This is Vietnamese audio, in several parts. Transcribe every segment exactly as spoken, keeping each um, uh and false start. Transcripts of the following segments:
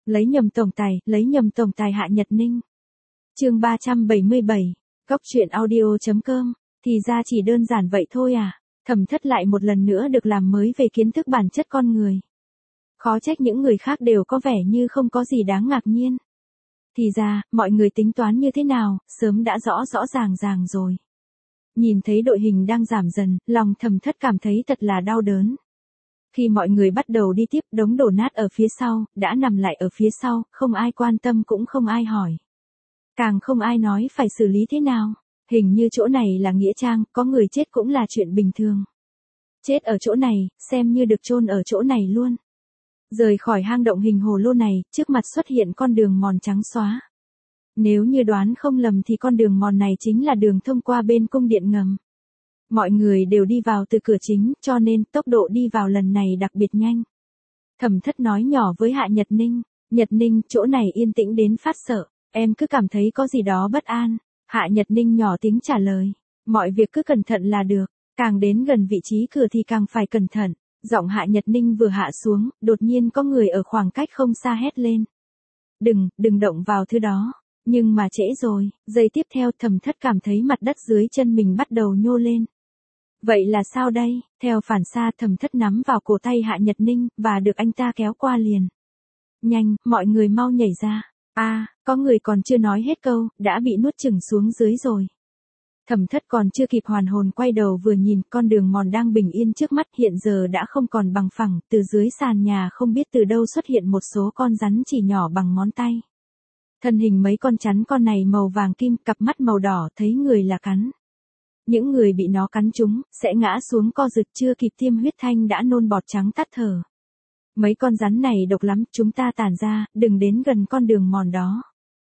Lấy nhầm tổng tài, lấy nhầm tổng tài Hạ Nhật Ninh. Chương ba trăm bảy mươi bảy, Góc truyện audio chấm com, thì ra chỉ đơn giản vậy thôi à? Thẩm Thất lại một lần nữa được làm mới về kiến thức bản chất con người. Khó trách những người khác đều có vẻ như không có gì đáng ngạc nhiên. Thì ra, mọi người tính toán như thế nào, sớm đã rõ rõ ràng ràng rồi. Nhìn thấy đội hình đang giảm dần, lòng Thẩm Thất cảm thấy thật là đau đớn. Khi mọi người bắt đầu đi tiếp, đống đổ nát ở phía sau, đã nằm lại ở phía sau, không ai quan tâm cũng không ai hỏi. Càng không ai nói phải xử lý thế nào. Hình như chỗ này là nghĩa trang, có người chết cũng là chuyện bình thường. Chết ở chỗ này, xem như được chôn ở chỗ này luôn. Rời khỏi hang động hình hồ lô này, trước mặt xuất hiện con đường mòn trắng xóa. Nếu như đoán không lầm thì con đường mòn này chính là đường thông qua bên cung điện ngầm. Mọi người đều đi vào từ cửa chính, cho nên tốc độ đi vào lần này đặc biệt nhanh. Thẩm Thất nói nhỏ với Hạ Nhật Ninh, Nhật Ninh, chỗ này yên tĩnh đến phát sợ, em cứ cảm thấy có gì đó bất an. Hạ Nhật Ninh nhỏ tiếng trả lời, mọi việc cứ cẩn thận là được, càng đến gần vị trí cửa thì càng phải cẩn thận. Giọng Hạ Nhật Ninh vừa hạ xuống, đột nhiên có người ở khoảng cách không xa hét lên. Đừng, đừng động vào thứ đó. Nhưng mà trễ rồi, giây tiếp theo Thẩm Thất cảm thấy mặt đất dưới chân mình bắt đầu nhô lên. Vậy là sao đây? Theo phản xạ Thẩm Thất nắm vào cổ tay Hạ Nhật Ninh, và được anh ta kéo qua liền. Nhanh, mọi người mau nhảy ra. A, à, có người còn chưa nói hết câu, đã bị nuốt chửng xuống dưới rồi. Thẩm Thất còn chưa kịp hoàn hồn quay đầu vừa nhìn, con đường mòn đang bình yên trước mắt hiện giờ đã không còn bằng phẳng, từ dưới sàn nhà không biết từ đâu xuất hiện một số con rắn chỉ nhỏ bằng ngón tay. Thân hình mấy con chắn con này màu vàng kim, cặp mắt màu đỏ, thấy người là cắn. Những người bị nó cắn trúng, sẽ ngã xuống co giật, chưa kịp tiêm huyết thanh đã nôn bọt trắng tắt thở. Mấy con rắn này độc lắm, chúng ta tản ra, đừng đến gần con đường mòn đó.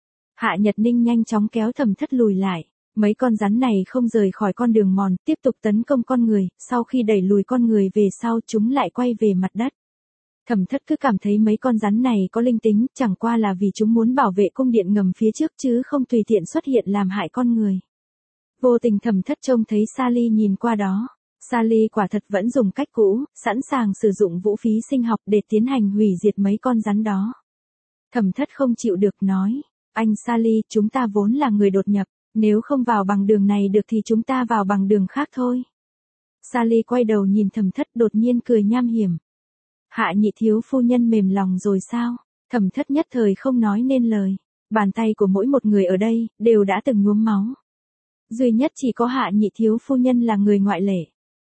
Hạ Nhật Ninh nhanh chóng kéo Thẩm Thất lùi lại. Mấy con rắn này không rời khỏi con đường mòn, tiếp tục tấn công con người, sau khi đẩy lùi con người về sau chúng lại quay về mặt đất. Thẩm Thất cứ cảm thấy mấy con rắn này có linh tính, chẳng qua là vì chúng muốn bảo vệ cung điện ngầm phía trước chứ không tùy tiện xuất hiện làm hại con người. Vô tình Thẩm Thất trông thấy Sally nhìn qua đó. Sally quả thật vẫn dùng cách cũ, sẵn sàng sử dụng vũ khí sinh học để tiến hành hủy diệt mấy con rắn đó. Thẩm Thất không chịu được nói, anh Sally, chúng ta vốn là người đột nhập. Nếu không vào bằng đường này được thì chúng ta vào bằng đường khác thôi. Sally quay đầu nhìn Thẩm Thất đột nhiên cười nham hiểm. Hạ nhị thiếu phu nhân mềm lòng rồi sao? Thẩm Thất nhất thời không nói nên lời. Bàn tay của mỗi một người ở đây, đều đã từng nhuốm máu. Duy nhất chỉ có Hạ nhị thiếu phu nhân là người ngoại lệ.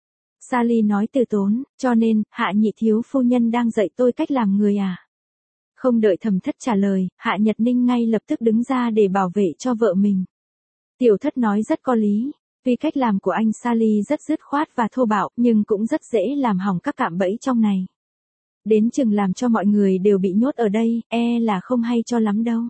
Sally nói từ tốn, cho nên, Hạ nhị thiếu phu nhân đang dạy tôi cách làm người à? Không đợi Thẩm Thất trả lời, Hạ Nhật Ninh ngay lập tức đứng ra để bảo vệ cho vợ mình. Tiểu Thất nói rất có lý, vì cách làm của anh Sally rất dứt khoát và thô bạo, nhưng cũng rất dễ làm hỏng các cạm bẫy trong này. Đến chừng làm cho mọi người đều bị nhốt ở đây, e là không hay cho lắm đâu.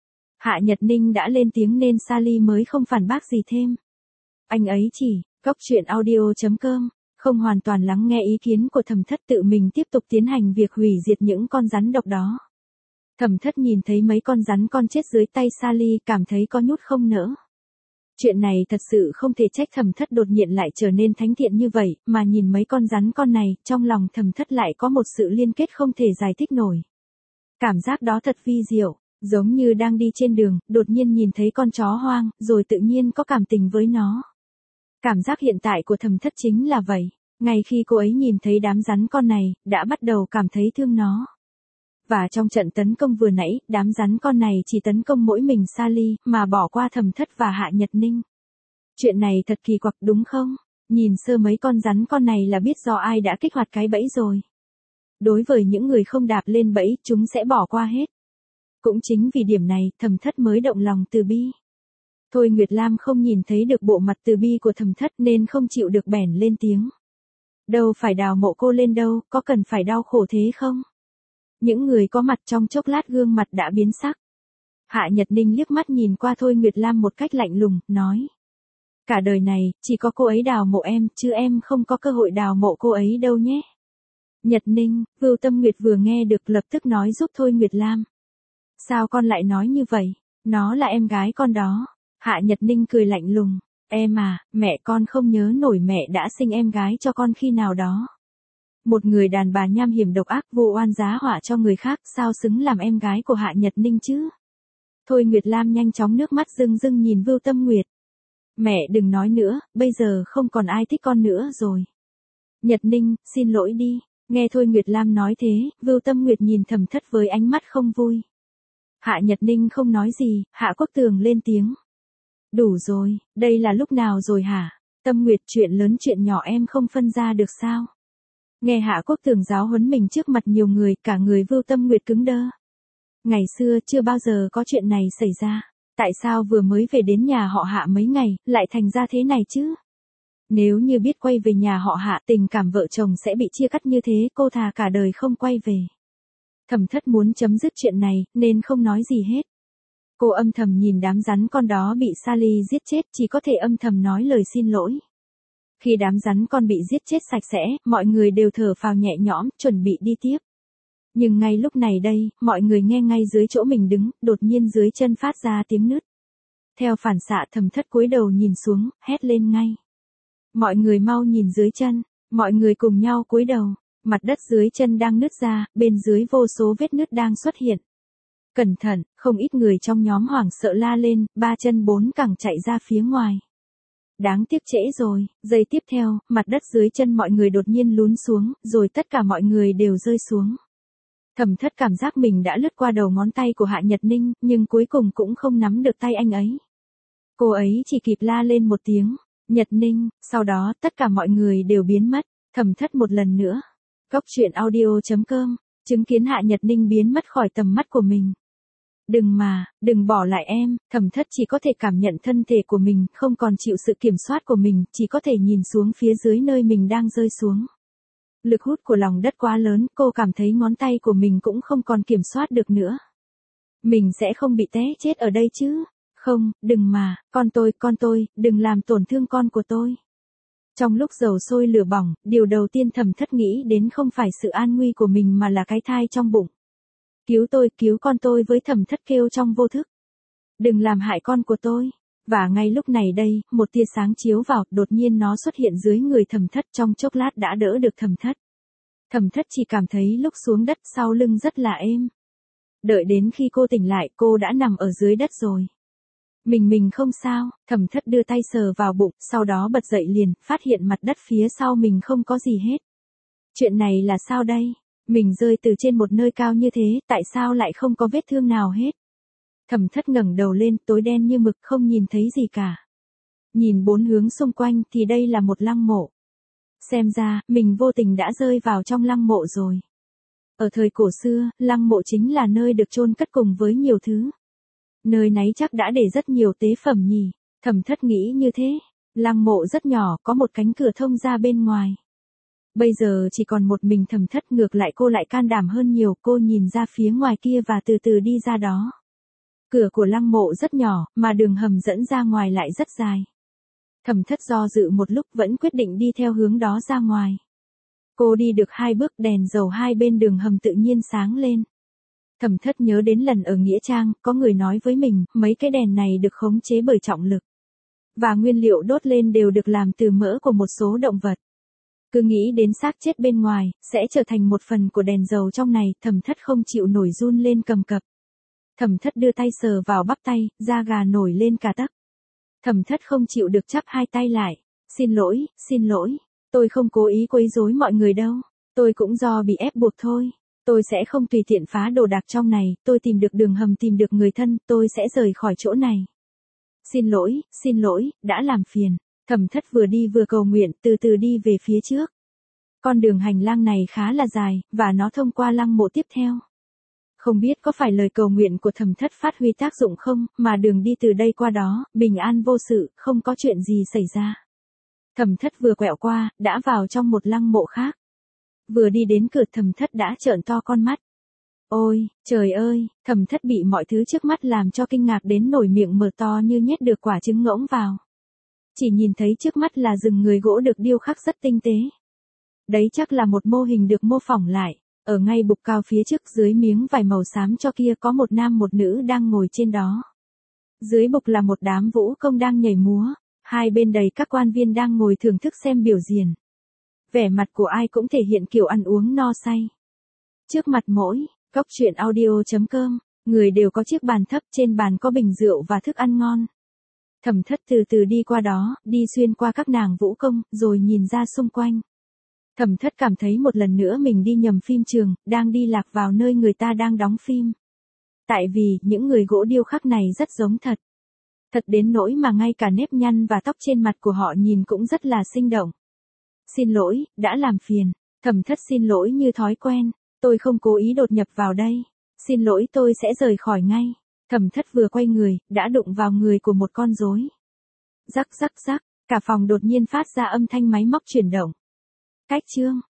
Hạ Nhật Ninh đã lên tiếng nên Sally mới không phản bác gì thêm. Anh ấy chỉ, Góc truyện audio chấm com, không hoàn toàn lắng nghe ý kiến của Thẩm Thất, tự mình tiếp tục tiến hành việc hủy diệt những con rắn độc đó. Thẩm Thất nhìn thấy mấy con rắn con chết dưới tay Sally, cảm thấy có nhút không nỡ. Chuyện này thật sự không thể trách Thẩm Thất đột nhiên lại trở nên thánh thiện như vậy, mà nhìn mấy con rắn con này, trong lòng Thẩm Thất lại có một sự liên kết không thể giải thích nổi. Cảm giác đó thật vi diệu, giống như đang đi trên đường, đột nhiên nhìn thấy con chó hoang, rồi tự nhiên có cảm tình với nó. Cảm giác hiện tại của Thẩm Thất chính là vậy, ngay khi cô ấy nhìn thấy đám rắn con này, đã bắt đầu cảm thấy thương nó. Và trong trận tấn công vừa nãy, đám rắn con này chỉ tấn công mỗi mình Sally, mà bỏ qua Thẩm Thất và Hạ Nhật Ninh. Chuyện này thật kỳ quặc đúng không? Nhìn sơ mấy con rắn con này là biết do ai đã kích hoạt cái bẫy rồi. Đối với những người không đạp lên bẫy, chúng sẽ bỏ qua hết. Cũng chính vì điểm này, Thẩm Thất mới động lòng từ bi. Thôi Nguyệt Lam không nhìn thấy được bộ mặt từ bi của Thẩm Thất nên không chịu được bèn lên tiếng. Đâu phải đào mộ cô lên đâu, có cần phải đau khổ thế không? Những người có mặt trong chốc lát gương mặt đã biến sắc. Hạ Nhật Ninh liếc mắt nhìn qua Thôi Nguyệt Lam một cách lạnh lùng, nói. Cả đời này, chỉ có cô ấy đào mộ em, chứ em không có cơ hội đào mộ cô ấy đâu nhé. Nhật Ninh, Vưu Tâm Nguyệt vừa nghe được lập tức nói giúp Thôi Nguyệt Lam. Sao con lại nói như vậy? Nó là em gái con đó. Hạ Nhật Ninh cười lạnh lùng. Em à, mẹ con không nhớ nổi mẹ đã sinh em gái cho con khi nào đó. Một người đàn bà nham hiểm độc ác vô oan giá họa cho người khác, sao xứng làm em gái của Hạ Nhật Ninh chứ? Thôi Nguyệt Lam nhanh chóng nước mắt rưng rưng nhìn Vưu Tâm Nguyệt. Mẹ đừng nói nữa, bây giờ không còn ai thích con nữa rồi. Nhật Ninh, xin lỗi đi. Nghe Thôi Nguyệt Lam nói thế, Vưu Tâm Nguyệt nhìn Thẩm Thất với ánh mắt không vui. Hạ Nhật Ninh không nói gì, Hạ Quốc Tường lên tiếng. Đủ rồi, đây là lúc nào rồi hả? Tâm Nguyệt, chuyện lớn chuyện nhỏ em không phân ra được sao? Nghe Hạ Quốc Tường giáo huấn mình trước mặt nhiều người, cả người Vưu Tâm Nguyệt cứng đơ. Ngày xưa chưa bao giờ có chuyện này xảy ra. Tại sao vừa mới về đến nhà họ Hạ mấy ngày, lại thành ra thế này chứ? Nếu như biết quay về nhà họ Hạ, tình cảm vợ chồng sẽ bị chia cắt như thế, cô thà cả đời không quay về. Thẩm Thất muốn chấm dứt chuyện này, nên không nói gì hết. Cô âm thầm nhìn đám rắn con đó bị Sally giết chết, chỉ có thể âm thầm nói lời xin lỗi. Khi đám rắn con bị giết chết sạch sẽ, mọi người đều thở phào nhẹ nhõm, chuẩn bị đi tiếp. Nhưng ngay lúc này đây, mọi người nghe ngay dưới chỗ mình đứng, đột nhiên dưới chân phát ra tiếng nứt. Theo phản xạ Thẩm Thất cúi đầu nhìn xuống, hét lên ngay. Mọi người mau nhìn dưới chân, mọi người cùng nhau cúi đầu, mặt đất dưới chân đang nứt ra, bên dưới vô số vết nứt đang xuất hiện. Cẩn thận, không ít người trong nhóm hoảng sợ la lên, ba chân bốn cẳng chạy ra phía ngoài. Đáng tiếc trễ rồi, giây tiếp theo, mặt đất dưới chân mọi người đột nhiên lún xuống, rồi tất cả mọi người đều rơi xuống. Thẩm Thất cảm giác mình đã lướt qua đầu ngón tay của Hạ Nhật Ninh, nhưng cuối cùng cũng không nắm được tay anh ấy. Cô ấy chỉ kịp la lên một tiếng, Nhật Ninh, sau đó tất cả mọi người đều biến mất. Thẩm Thất một lần nữa. Cốc truyện audio chấm com, chứng kiến Hạ Nhật Ninh biến mất khỏi tầm mắt của mình. Đừng mà, đừng bỏ lại em, Thẩm Thất chỉ có thể cảm nhận thân thể của mình, không còn chịu sự kiểm soát của mình, chỉ có thể nhìn xuống phía dưới nơi mình đang rơi xuống. Lực hút của lòng đất quá lớn, cô cảm thấy ngón tay của mình cũng không còn kiểm soát được nữa. Mình sẽ không bị té chết ở đây chứ? Không, đừng mà, con tôi, con tôi, đừng làm tổn thương con của tôi. Trong lúc dầu sôi lửa bỏng, điều đầu tiên Thẩm Thất nghĩ đến không phải sự an nguy của mình mà là cái thai trong bụng. Cứu tôi, cứu con tôi với Thẩm Thất kêu trong vô thức. Đừng làm hại con của tôi. Và ngay lúc này đây, một tia sáng chiếu vào, đột nhiên nó xuất hiện dưới người Thẩm Thất, trong chốc lát đã đỡ được Thẩm Thất. Thẩm Thất chỉ cảm thấy lúc xuống đất sau lưng rất là êm. Đợi đến khi cô tỉnh lại, cô đã nằm ở dưới đất rồi. Mình mình không sao, Thẩm Thất đưa tay sờ vào bụng, sau đó bật dậy liền, phát hiện mặt đất phía sau mình không có gì hết. Chuyện này là sao đây? Mình rơi từ trên một nơi cao như thế, tại sao lại không có vết thương nào hết? Thẩm Thất ngẩng đầu lên, tối đen như mực, không nhìn thấy gì cả. Nhìn bốn hướng xung quanh thì đây là một lăng mộ. Xem ra, mình vô tình đã rơi vào trong lăng mộ rồi. Ở thời cổ xưa, lăng mộ chính là nơi được chôn cất cùng với nhiều thứ. Nơi nấy chắc đã để rất nhiều tế phẩm nhỉ. Thẩm Thất nghĩ như thế. Lăng mộ rất nhỏ, có một cánh cửa thông ra bên ngoài. Bây giờ chỉ còn một mình Thẩm Thất, ngược lại cô lại can đảm hơn nhiều, cô nhìn ra phía ngoài kia và từ từ đi ra đó. Cửa của lăng mộ rất nhỏ, mà đường hầm dẫn ra ngoài lại rất dài. Thẩm Thất do dự một lúc vẫn quyết định đi theo hướng đó ra ngoài. Cô đi được hai bước, đèn dầu hai bên đường hầm tự nhiên sáng lên. Thẩm Thất nhớ đến lần ở Nghĩa Trang, có người nói với mình, mấy cái đèn này được khống chế bởi trọng lực. Và nguyên liệu đốt lên đều được làm từ mỡ của một số động vật. Cứ nghĩ đến xác chết bên ngoài, sẽ trở thành một phần của đèn dầu trong này, Thẩm Thất không chịu nổi run lên cầm cập. Thẩm Thất đưa tay sờ vào bắp tay, da gà nổi lên cả tấc. Thẩm Thất không chịu được chắp hai tay lại. Xin lỗi, xin lỗi, tôi không cố ý quấy rối mọi người đâu. Tôi cũng do bị ép buộc thôi. Tôi sẽ không tùy tiện phá đồ đạc trong này, tôi tìm được đường hầm, tìm được người thân, tôi sẽ rời khỏi chỗ này. Xin lỗi, xin lỗi, đã làm phiền. Thẩm Thất vừa đi vừa cầu nguyện, từ từ đi về phía trước. Con đường hành lang này khá là dài, và nó thông qua lăng mộ tiếp theo. Không biết có phải lời cầu nguyện của Thẩm Thất phát huy tác dụng không, mà đường đi từ đây qua đó, bình an vô sự, không có chuyện gì xảy ra. Thẩm Thất vừa quẹo qua, đã vào trong một lăng mộ khác. Vừa đi đến cửa Thẩm Thất đã trợn to con mắt. Ôi, trời ơi, Thẩm Thất bị mọi thứ trước mắt làm cho kinh ngạc đến nổi miệng mở to như nhét được quả trứng ngỗng vào. Chỉ nhìn thấy trước mắt là rừng người gỗ được điêu khắc rất tinh tế. Đấy chắc là một mô hình được mô phỏng lại. Ở ngay bục cao phía trước dưới miếng vải màu xám cho kia có một nam một nữ đang ngồi trên đó. Dưới bục là một đám vũ công đang nhảy múa. Hai bên đầy các quan viên đang ngồi thưởng thức xem biểu diễn. Vẻ mặt của ai cũng thể hiện kiểu ăn uống no say. Trước mặt mỗi, Cốc truyện audio.com, người đều có chiếc bàn thấp, trên bàn có bình rượu và thức ăn ngon. Thẩm Thất từ từ đi qua đó, đi xuyên qua các nàng vũ công, rồi nhìn ra xung quanh. Thẩm Thất cảm thấy một lần nữa mình đi nhầm phim trường, đang đi lạc vào nơi người ta đang đóng phim. Tại vì, những người gỗ điêu khắc này rất giống thật. Thật đến nỗi mà ngay cả nếp nhăn và tóc trên mặt của họ nhìn cũng rất là sinh động. Xin lỗi, đã làm phiền. Thẩm Thất xin lỗi như thói quen. Tôi không cố ý đột nhập vào đây. Xin lỗi, tôi sẽ rời khỏi ngay. Thẩm Thất vừa quay người, đã đụng vào người của một con rối. Rắc rắc rắc, cả phòng đột nhiên phát ra âm thanh máy móc chuyển động. Cách chương